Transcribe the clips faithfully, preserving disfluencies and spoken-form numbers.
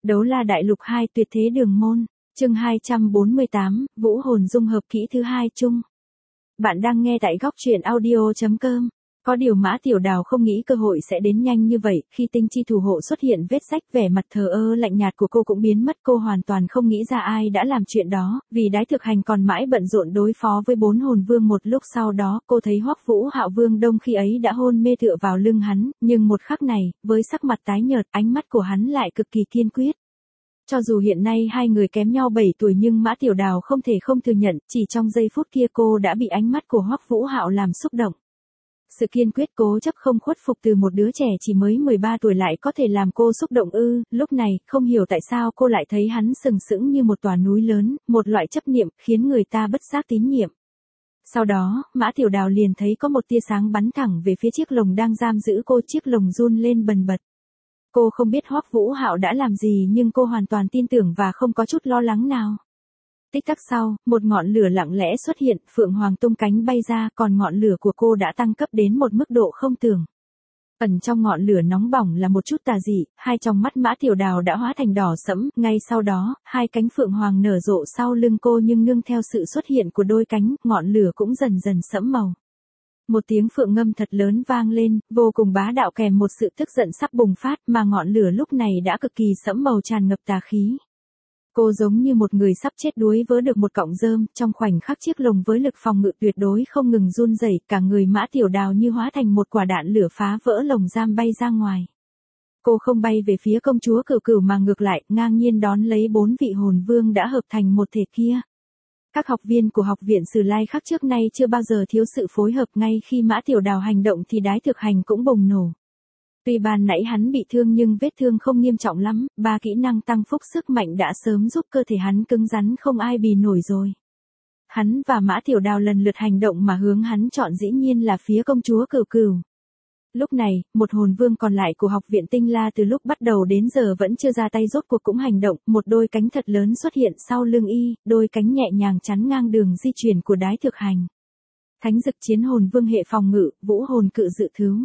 Đấu La Đại Lục hai Tuyệt Thế Đường Môn, chương hai trăm bốn mươi tám, Vũ Hồn dung hợp kỹ thứ hai chung. Bạn đang nghe tại góc truyện audio chấm com. Có điều Mã Tiểu Đào không nghĩ cơ hội sẽ đến nhanh như vậy, khi tinh chi thủ hộ xuất hiện vết rách, vẻ mặt thờ ơ lạnh nhạt của cô cũng biến mất, cô hoàn toàn không nghĩ ra ai đã làm chuyện đó, vì Đái Thực Hành còn mãi bận rộn đối phó với bốn hồn vương. Một lúc sau đó, cô thấy Hoắc Vũ Hạo Vương Đông khi ấy đã hôn mê tựa vào lưng hắn, nhưng một khắc này, với sắc mặt tái nhợt, ánh mắt của hắn lại cực kỳ kiên quyết. Cho dù hiện nay hai người kém nhau bảy tuổi nhưng Mã Tiểu Đào không thể không thừa nhận, chỉ trong giây phút kia cô đã bị ánh mắt của Hoắc Vũ Hạo làm xúc động. Sự kiên quyết cố chấp không khuất phục từ một đứa trẻ chỉ mới mười ba tuổi lại có thể làm cô xúc động ư? Lúc này, không hiểu tại sao cô lại thấy hắn sừng sững như một tòa núi lớn, một loại chấp niệm khiến người ta bất giác tín nhiệm. Sau đó, Mã Tiểu Đào liền thấy có một tia sáng bắn thẳng về phía chiếc lồng đang giam giữ cô, chiếc lồng run lên bần bật. Cô không biết Hoắc Vũ Hạo đã làm gì nhưng cô hoàn toàn tin tưởng và không có chút lo lắng nào. Tích tắc sau, một ngọn lửa lặng lẽ xuất hiện, Phượng Hoàng tung cánh bay ra, còn ngọn lửa của cô đã tăng cấp đến một mức độ không tưởng. Ẩn trong ngọn lửa nóng bỏng là một chút tà dị, hai tròng mắt Mã Tiểu Đào đã hóa thành đỏ sẫm, ngay sau đó, hai cánh Phượng Hoàng nở rộ sau lưng cô nhưng nương theo sự xuất hiện của đôi cánh, ngọn lửa cũng dần dần sẫm màu. Một tiếng phượng ngâm thật lớn vang lên, vô cùng bá đạo kèm một sự tức giận sắp bùng phát mà ngọn lửa lúc này đã cực kỳ sẫm màu tràn ngập tà khí. Cô giống như một người sắp chết đuối vớ được một cọng rơm, trong khoảnh khắc chiếc lồng với lực phòng ngự tuyệt đối không ngừng run rẩy, cả người Mã Tiểu Đào như hóa thành một quả đạn lửa phá vỡ lồng giam bay ra ngoài. Cô không bay về phía công chúa Cửu Cửu mà ngược lại, ngang nhiên đón lấy bốn vị hồn vương đã hợp thành một thể kia. Các học viên của học viện Sử Lai Khắc trước nay chưa bao giờ thiếu sự phối hợp, ngay khi Mã Tiểu Đào hành động thì Đái Thực Hành cũng bùng nổ. Tuy ban nãy hắn bị thương nhưng vết thương không nghiêm trọng lắm, ba kỹ năng tăng phúc sức mạnh đã sớm giúp cơ thể hắn cứng rắn không ai bì nổi rồi. Hắn và Mã Tiểu Đào lần lượt hành động mà hướng hắn chọn dĩ nhiên là phía công chúa Cửu Cửu. Lúc này, một hồn vương còn lại của học viện Tinh La từ lúc bắt đầu đến giờ vẫn chưa ra tay rốt cuộc cũng hành động, một đôi cánh thật lớn xuất hiện sau lưng y, đôi cánh nhẹ nhàng chắn ngang đường di chuyển của Đái Thực Hành. Thánh Dực Chiến Hồn Vương hệ phòng ngự, Vũ Hồn Cự Dự Thứ.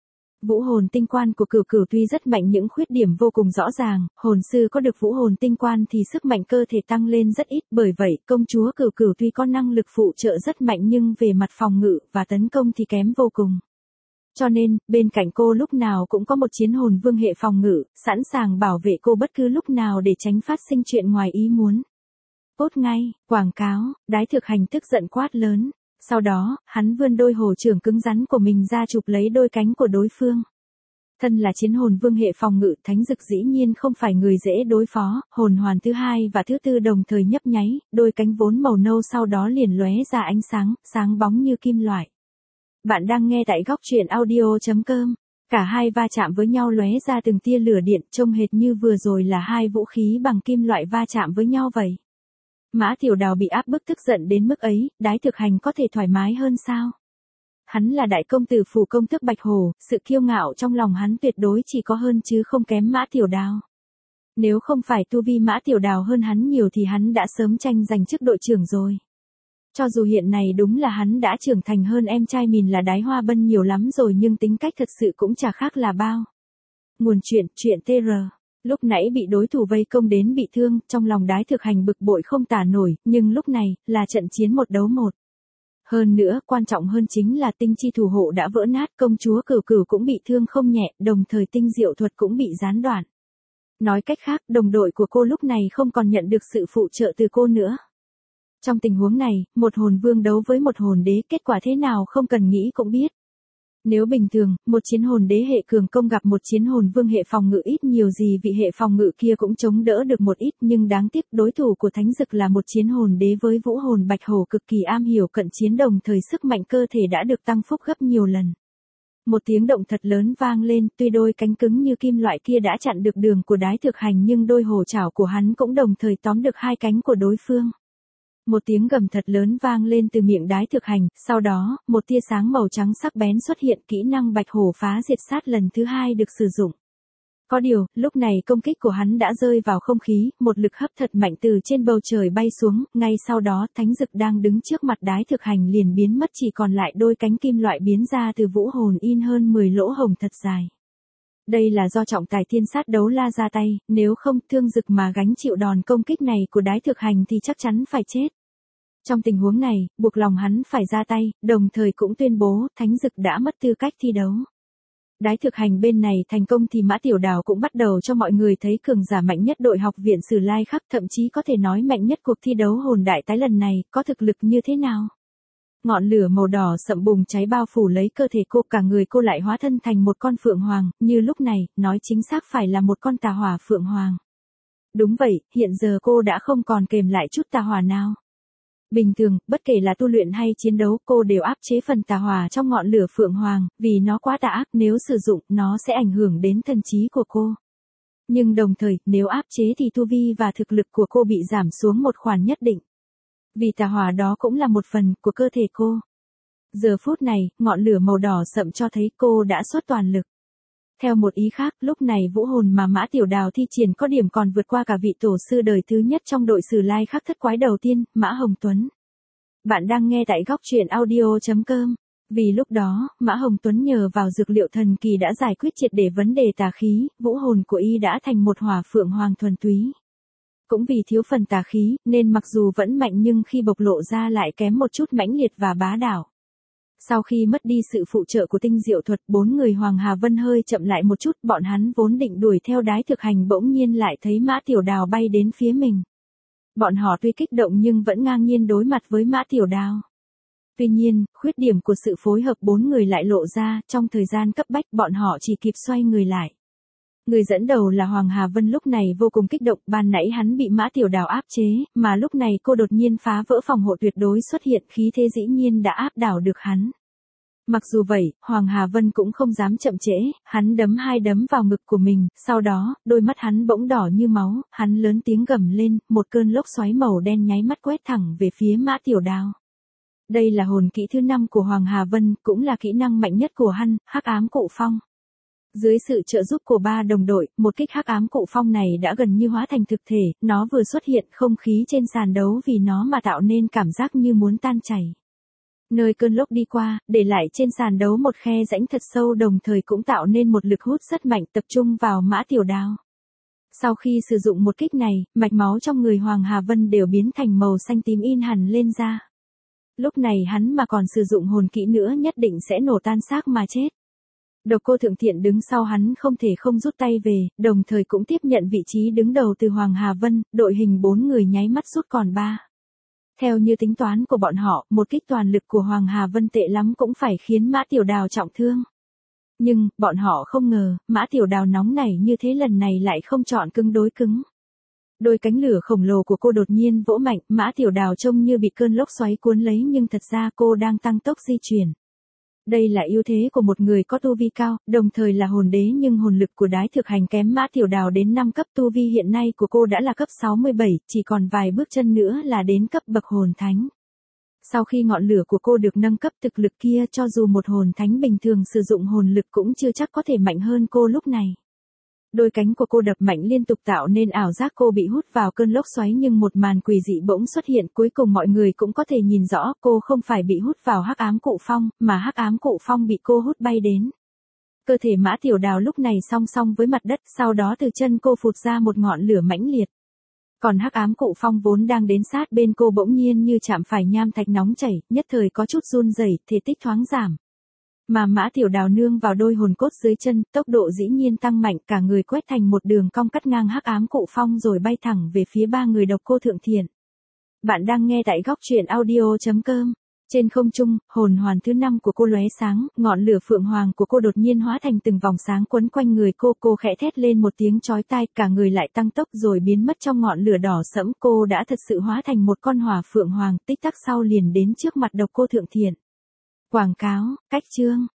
Vũ hồn tinh quan của Cửu Cửu tuy rất mạnh những khuyết điểm vô cùng rõ ràng, hồn sư có được vũ hồn tinh quan thì sức mạnh cơ thể tăng lên rất ít, bởi vậy công chúa Cửu Cửu tuy có năng lực phụ trợ rất mạnh nhưng về mặt phòng ngự và tấn công thì kém vô cùng. Cho nên, bên cạnh cô lúc nào cũng có một chiến hồn vương hệ phòng ngự, sẵn sàng bảo vệ cô bất cứ lúc nào để tránh phát sinh chuyện ngoài ý muốn. Cốt ngay, quảng cáo, Đái Thực Hành tức giận quát lớn. Sau đó, hắn vươn đôi hổ trưởng cứng rắn của mình ra chụp lấy đôi cánh của đối phương. Thân là chiến hồn vương hệ phòng ngự, Thánh Dực dĩ nhiên không phải người dễ đối phó, hồn hoàn thứ hai và thứ tư đồng thời nhấp nháy, đôi cánh vốn màu nâu sau đó liền lóe ra ánh sáng, sáng bóng như kim loại. Bạn đang nghe tại góc truyện audio chấm com. Cả hai va chạm với nhau lóe ra từng tia lửa điện, trông hệt như vừa rồi là hai vũ khí bằng kim loại va chạm với nhau vậy. Mã Tiểu Đào bị áp bức tức giận đến mức ấy, Đái Thực Hành có thể thoải mái hơn sao? Hắn là đại công tử phủ công tước Bạch Hổ, sự kiêu ngạo trong lòng hắn tuyệt đối chỉ có hơn chứ không kém Mã Tiểu Đào. Nếu không phải tu vi Mã Tiểu Đào hơn hắn nhiều thì hắn đã sớm tranh giành chức đội trưởng rồi. Cho dù hiện này đúng là hắn đã trưởng thành hơn em trai mình là Đái Hoa Bân nhiều lắm rồi nhưng tính cách thật sự cũng chả khác là bao. Nguồn chuyện, truyện tê rờ. Lúc nãy bị đối thủ vây công đến bị thương, trong lòng Đái Thực Hành bực bội không tả nổi, nhưng lúc này, là trận chiến một đấu một. Hơn nữa, quan trọng hơn chính là tinh chi thủ hộ đã vỡ nát, công chúa Cửu Cửu cũng bị thương không nhẹ, đồng thời tinh diệu thuật cũng bị gián đoạn. Nói cách khác, đồng đội của cô lúc này không còn nhận được sự phụ trợ từ cô nữa. Trong tình huống này, một hồn vương đấu với một hồn đế, kết quả thế nào không cần nghĩ cũng biết. Nếu bình thường, một chiến hồn đế hệ cường công gặp một chiến hồn vương hệ phòng ngự ít nhiều gì vị hệ phòng ngự kia cũng chống đỡ được một ít, nhưng đáng tiếc đối thủ của Thánh Dực là một chiến hồn đế với vũ hồn Bạch Hổ cực kỳ am hiểu cận chiến, đồng thời sức mạnh cơ thể đã được tăng phúc gấp nhiều lần. Một tiếng động thật lớn vang lên, tuy đôi cánh cứng như kim loại kia đã chặn được đường của Đái Thực Hành nhưng đôi hổ chảo của hắn cũng đồng thời tóm được hai cánh của đối phương. Một tiếng gầm thật lớn vang lên từ miệng Đái Thực Hành, sau đó, một tia sáng màu trắng sắc bén xuất hiện, kỹ năng Bạch Hổ phá diệt sát lần thứ hai được sử dụng. Có điều, lúc này công kích của hắn đã rơi vào không khí, một lực hấp thật mạnh từ trên bầu trời bay xuống, ngay sau đó Thánh Dực đang đứng trước mặt Đái Thực Hành liền biến mất, chỉ còn lại đôi cánh kim loại biến ra từ vũ hồn in hơn mười lỗ hổng thật dài. Đây là do trọng tài thiên sát đấu la ra tay, nếu không Thương Dực mà gánh chịu đòn công kích này của Đái Thực Hành thì chắc chắn phải chết. Trong tình huống này, buộc lòng hắn phải ra tay, đồng thời cũng tuyên bố Thánh Dực đã mất tư cách thi đấu. Đái Thực Hành bên này thành công thì Mã Tiểu Đào cũng bắt đầu cho mọi người thấy cường giả mạnh nhất đội học viện Sử Lai Khắc, thậm chí có thể nói mạnh nhất cuộc thi đấu hồn đại tái lần này, có thực lực như thế nào. Ngọn lửa màu đỏ sậm bùng cháy bao phủ lấy cơ thể cô, cả người cô lại hóa thân thành một con phượng hoàng, như lúc này, nói chính xác phải là một con tà hỏa phượng hoàng. Đúng vậy, hiện giờ cô đã không còn kềm lại chút tà hỏa nào. Bình thường, bất kể là tu luyện hay chiến đấu, cô đều áp chế phần tà hỏa trong ngọn lửa phượng hoàng, vì nó quá tà ác, nếu sử dụng, nó sẽ ảnh hưởng đến thần trí của cô. Nhưng đồng thời, nếu áp chế thì tu vi và thực lực của cô bị giảm xuống một khoản nhất định. Vì tà hỏa đó cũng là một phần của cơ thể cô. Giờ phút này, ngọn lửa màu đỏ sậm cho thấy cô đã xuất toàn lực. Theo một ý khác, lúc này vũ hồn mà Mã Tiểu Đào thi triển có điểm còn vượt qua cả vị tổ sư đời thứ nhất trong đội Sử Lai Khắc thất quái đầu tiên, Mã Hồng Tuấn. Bạn đang nghe tại góc truyện audio chấm com. Vì lúc đó, Mã Hồng Tuấn nhờ vào dược liệu thần kỳ đã giải quyết triệt để vấn đề tà khí, vũ hồn của y đã thành một hỏa phượng hoàng thuần túy. Cũng vì thiếu phần tà khí, nên mặc dù vẫn mạnh nhưng khi bộc lộ ra lại kém một chút mãnh liệt và bá đạo. Sau khi mất đi sự phụ trợ của tinh diệu thuật, bốn người Hoàng Hà Vân hơi chậm lại một chút, bọn hắn vốn định đuổi theo Đái Thực Hành bỗng nhiên lại thấy Mã Tiểu Đào bay đến phía mình. Bọn họ tuy kích động nhưng vẫn ngang nhiên đối mặt với Mã Tiểu Đào. Tuy nhiên, khuyết điểm của sự phối hợp bốn người lại lộ ra, trong thời gian cấp bách bọn họ chỉ kịp xoay người lại. Người dẫn đầu là Hoàng Hà Vân lúc này vô cùng kích động, ban nãy hắn bị Mã Tiểu Đào áp chế, mà lúc này cô đột nhiên phá vỡ phòng hộ tuyệt đối xuất hiện, khí thế dĩ nhiên đã áp đảo được hắn. Mặc dù vậy, Hoàng Hà Vân cũng không dám chậm trễ, hắn đấm hai đấm vào ngực của mình, sau đó, đôi mắt hắn bỗng đỏ như máu, hắn lớn tiếng gầm lên, một cơn lốc xoáy màu đen nháy mắt quét thẳng về phía Mã Tiểu Đào. Đây là hồn kỹ thứ năm của Hoàng Hà Vân, cũng là kỹ năng mạnh nhất của hắn, Hắc Ám Cụ Phong. Dưới sự trợ giúp của ba đồng đội, một kích Hắc Ám Cụ Phong này đã gần như hóa thành thực thể, nó vừa xuất hiện không khí trên sàn đấu vì nó mà tạo nên cảm giác như muốn tan chảy. Nơi cơn lốc đi qua, để lại trên sàn đấu một khe rãnh thật sâu, đồng thời cũng tạo nên một lực hút rất mạnh tập trung vào Mã Tiểu Đào. Sau khi sử dụng một kích này, mạch máu trong người Hoàng Hà Vân đều biến thành màu xanh tím in hẳn lên da. Lúc này hắn mà còn sử dụng hồn kỹ nữa nhất định sẽ nổ tan xác mà chết. Độc Cô Thượng Thiện đứng sau hắn không thể không rút tay về, đồng thời cũng tiếp nhận vị trí đứng đầu từ Hoàng Hà Vân, đội hình bốn người nháy mắt rút còn ba. Theo như tính toán của bọn họ, một kích toàn lực của Hoàng Hà Vân tệ lắm cũng phải khiến Mã Tiểu Đào trọng thương. Nhưng, bọn họ không ngờ, Mã Tiểu Đào nóng nảy như thế lần này lại không chọn cứng đối cứng. Đôi cánh lửa khổng lồ của cô đột nhiên vỗ mạnh, Mã Tiểu Đào trông như bị cơn lốc xoáy cuốn lấy nhưng thật ra cô đang tăng tốc di chuyển. Đây là ưu thế của một người có tu vi cao, đồng thời là hồn đế nhưng hồn lực của Đái Thực Hành kém Mã Tiểu Đào đến năm cấp, tu vi hiện nay của cô đã là cấp sáu mươi bảy, chỉ còn vài bước chân nữa là đến cấp bậc hồn thánh. Sau khi ngọn lửa của cô được nâng cấp, thực lực kia cho dù một hồn thánh bình thường sử dụng hồn lực cũng chưa chắc có thể mạnh hơn cô lúc này. Đôi cánh của cô đập mạnh liên tục tạo nên ảo giác cô bị hút vào cơn lốc xoáy, nhưng một màn quỷ dị bỗng xuất hiện, cuối cùng mọi người cũng có thể nhìn rõ cô không phải bị hút vào Hắc Ám Cụ Phong, mà Hắc Ám Cụ Phong bị cô hút bay đến. Cơ thể Mã Tiểu Đào lúc này song song với mặt đất, sau đó từ chân cô phụt ra một ngọn lửa mãnh liệt. Còn Hắc Ám Cụ Phong vốn đang đến sát bên cô bỗng nhiên như chạm phải nham thạch nóng chảy, nhất thời có chút run rẩy, thể tích thoáng giảm. Mà Mã Tiểu Đào nương vào đôi hồn cốt dưới chân, tốc độ dĩ nhiên tăng mạnh, cả người quét thành một đường cong cắt ngang Hắc Ám Cụ Phong rồi bay thẳng về phía ba người Độc Cô Thượng Thiện. Bạn đang nghe tại góc truyện audio chấm com. Trên không trung, hồn hoàn thứ năm của cô lóe sáng, ngọn lửa phượng hoàng của cô đột nhiên hóa thành từng vòng sáng quấn quanh người cô, cô khẽ thét lên một tiếng chói tai, cả người lại tăng tốc rồi biến mất trong ngọn lửa đỏ sẫm, cô đã thật sự hóa thành một con hỏa phượng hoàng, tích tắc sau liền đến trước mặt Độc Cô Thượng Thiện. Quảng cáo, cách chương.